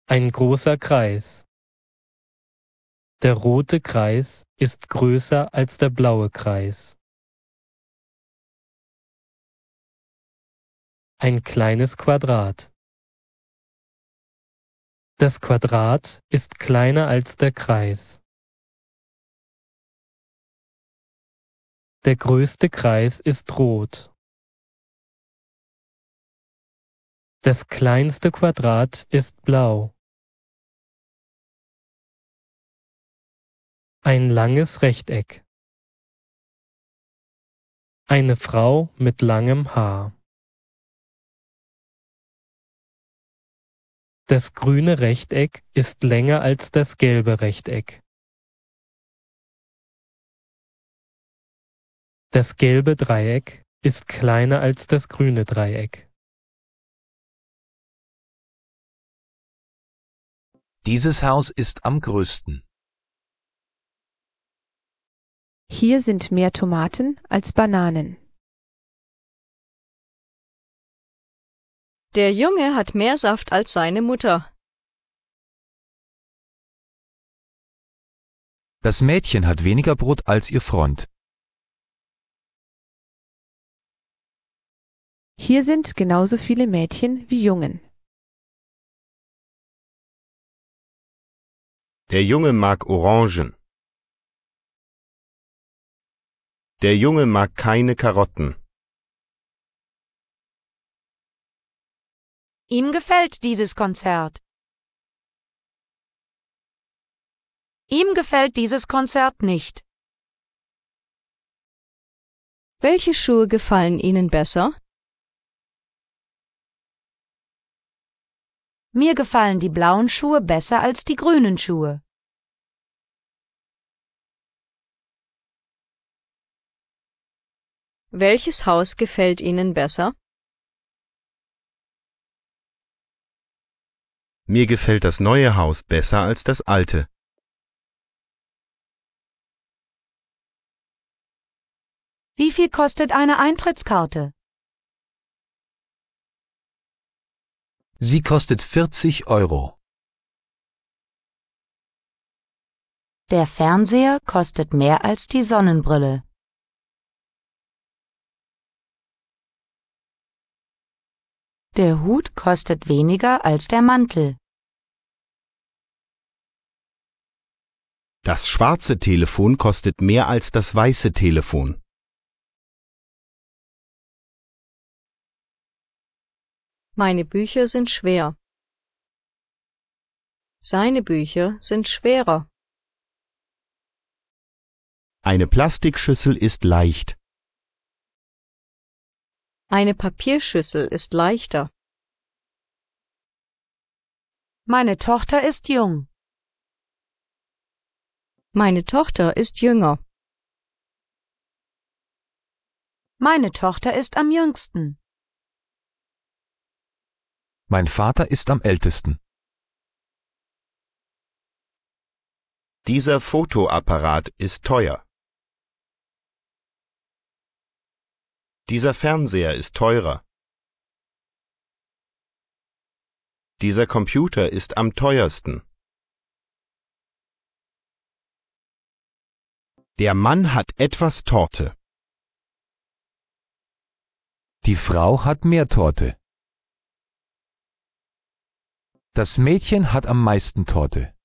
Ein großer Kreis. Der rote Kreis ist größer als der blaue Kreis. Ein kleines Quadrat. Das Quadrat ist kleiner als der Kreis. Der größte Kreis ist rot. Das kleinste Quadrat ist blau. Ein langes Rechteck. Eine Frau mit langem Haar. Das grüne Rechteck ist länger als das gelbe Rechteck. Das gelbe Dreieck ist kleiner als das grüne Dreieck. Dieses Haus ist am größten. Hier sind mehr Tomaten als Bananen. Der Junge hat mehr Saft als seine Mutter. Das Mädchen hat weniger Brot als ihr Freund. Hier sind genauso viele Mädchen wie Jungen. Der Junge mag Orangen. Der Junge mag keine Karotten. Ihm gefällt dieses Konzert. Ihm gefällt dieses Konzert nicht. Welche Schuhe gefallen Ihnen besser? Mir gefallen die blauen Schuhe besser als die grünen Schuhe. Welches Haus gefällt Ihnen besser? Mir gefällt das neue Haus besser als das alte. Wie viel kostet eine Eintrittskarte? Sie kostet 40 €. Der Fernseher kostet mehr als die Sonnenbrille. Der Hut kostet weniger als der Mantel. Das schwarze Telefon kostet mehr als das weiße Telefon. Meine Bücher sind schwer. Seine Bücher sind schwerer. Eine Plastikschüssel ist leicht. Eine Papierschüssel ist leichter. Meine Tochter ist jung. Meine Tochter ist jünger. Meine Tochter ist am jüngsten. Mein Vater ist am ältesten. Dieser Fotoapparat ist teuer. Dieser Fernseher ist teurer. Dieser Computer ist am teuersten. Der Mann hat etwas Torte. Die Frau hat mehr Torte. Das Mädchen hat am meisten Torte.